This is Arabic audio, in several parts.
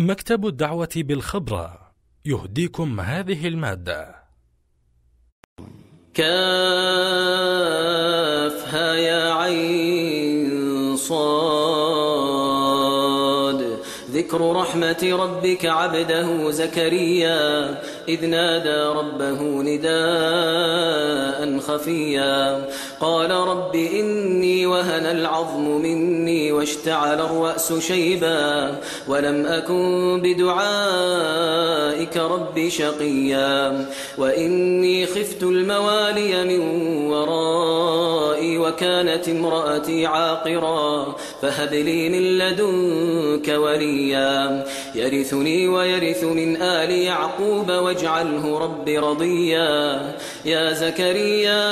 مكتب الدعوة بالخبرة يهديكم هذه المادة. كافها يا عين صاد. ذكر رحمة ربك عبده زكريا إذ نادى ربه نداء خفيا قال رب إني وهن العظم مني واشتعل الرأس شيبا ولم أكن بدعائك رب شقيا وإني خفت الموالي من ورائي وكانت امرأتي عاقرا فهب لي من لدنك وليا يرثني ويرث من آل يعقوب واجعله رب رضيا يا زكريا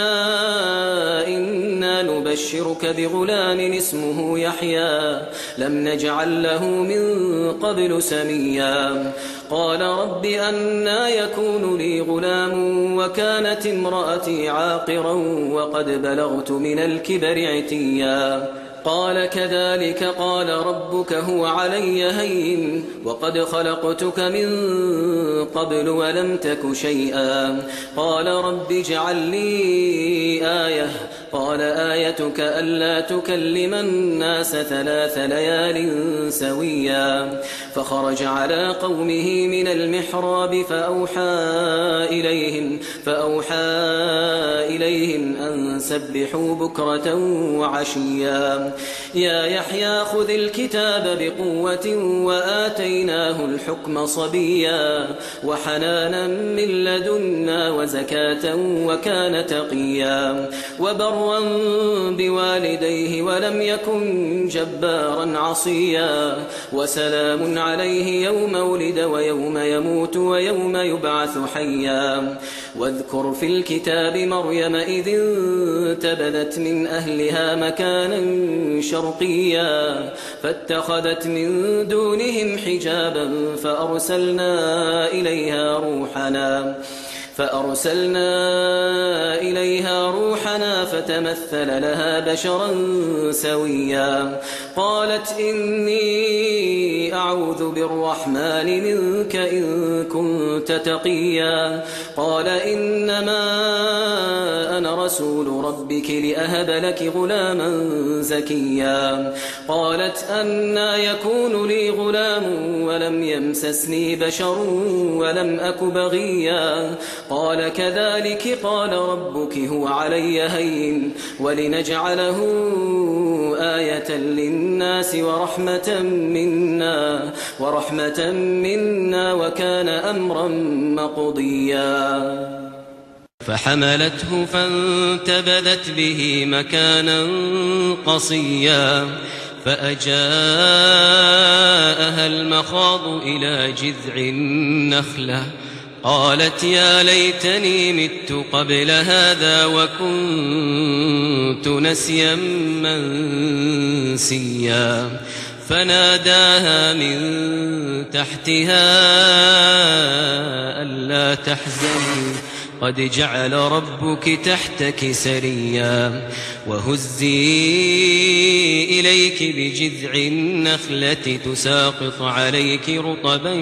إنا نبشرك بغلام اسمه يحيى لم نجعل له من قبل سميا قال رب أنى يكون لي غلام وكانت امرأتي عاقرا وقد بلغت من الكبر عتيا قال كذلك قال ربك هو علي هين وقد خلقتك من قبل ولم تك شيئا قال رب اجعل لي آية قال آيتك ألا تكلم الناس 3 ليال سويا فخرج على قومه من المحراب فأوحى إليهم أن سبحوا بكرة وعشيا يا يحيى خذ الكتاب بقوة وآتيناه الحكم صبيا وحنانا من لدنا وزكاة وكان تقيا وبرا بوالديه ولم يكن جبارا عصيا وسلام عليه يوم ولد ويوم يموت ويوم يبعث حيا واذكر في الكتاب مريم إذ انتبذت من أهلها مكانا شرقيا فاتخذت من دونهم حجابا فأرسلنا إليها روحنا فتمثل لها بشرا سويا قالت إني أعوذ بالرحمن منك إن كنت تقيا قال إنما أنا رسول ربك لأهب لك غلاما زكيا قالت أنى يكون لي غلام ولم يمسسني بشر ولم أك بغيا قال كذلك قال ربك هو علي هين ولنجعله آية للناس ورحمة منا وكان أمرا مقضيا فحملته فانتبذت به مكانا قصيا فأجاءها المخاض إلى جذع النخلة قالت يا ليتني مت قبل هذا وكنت نسيا منسيا فناداها من تحتها ألا تحزني قد جعل ربك تحتك سريا وهزي إليك بجذع النخلة تساقط عليك رطبا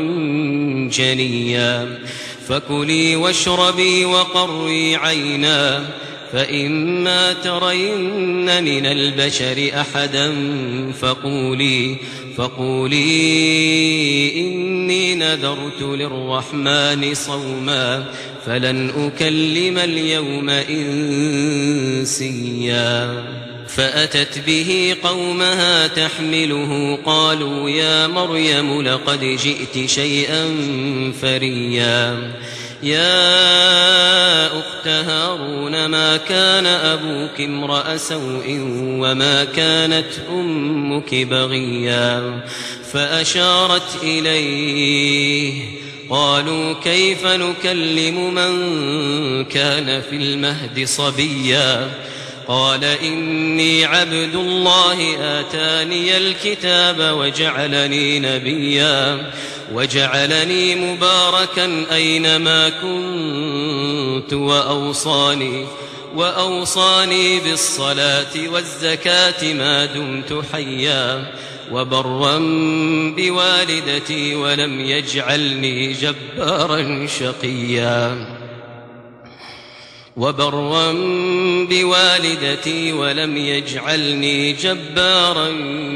جنيا فكلي واشربي وقري عينا فإما ترين من البشر أحدا فقولي إني نذرت للرحمن صوما فلن أكلم اليوم إنسيا فأتت به قومها تحمله قالوا يا مريم لقد جئت شيئا فريا يا أخت هارون ما كان أبوك امرأ سوء وما كانت أمك بغيا فأشارت إليه قالوا كيف نكلم من كان في المهد صبيا قال إني عبد الله آتاني الكتاب وجعلني نبيا وجعلني مباركا أينما كنت وأوصاني بالصلاة والزكاة ما دمت حيا وبرا بوالدتي ولم يجعلني جبارا شقيا وبرا بوالدتي ولم يجعلني جبارا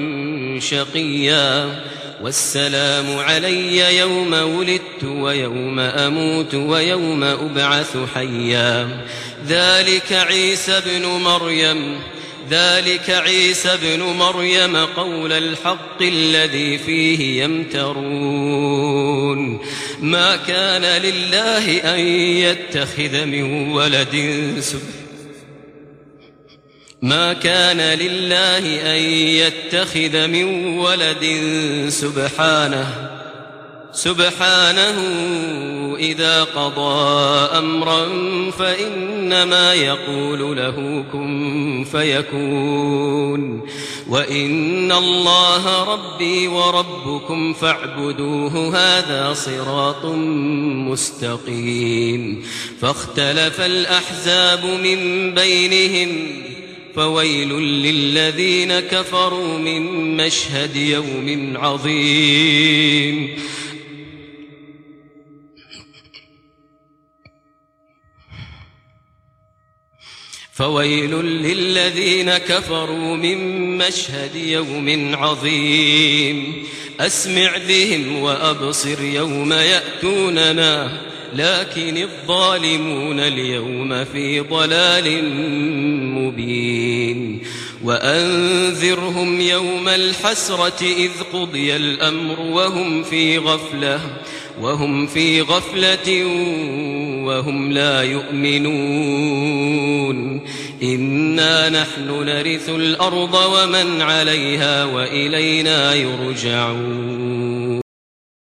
شقيا والسلام علي يوم ولدت ويوم أموت ويوم أبعث حيا ذلك عيسى بن مريم قول الحق الذي فيه يمترون ما كان لله أن يتخذ من ولد سبحانه إذا قضى أمرا فإنما يقول له كن فيكون وإن الله ربي وربكم فاعبدوه هذا صراط مستقيم فاختلف الأحزاب من بينهم فويل للذين كفروا من مشهد يوم عظيم فويل للذين كفروا من مشهد يوم عظيم أسمع بهم وأبصر يوم يأتوننا لكن الظالمون اليوم في ضلال مبين وأنذرهم يوم الحسرة إذ قضي الأمر وهم في غفلة وهم لا يؤمنون إنا نحن نرث الأرض ومن عليها وإلينا يرجعون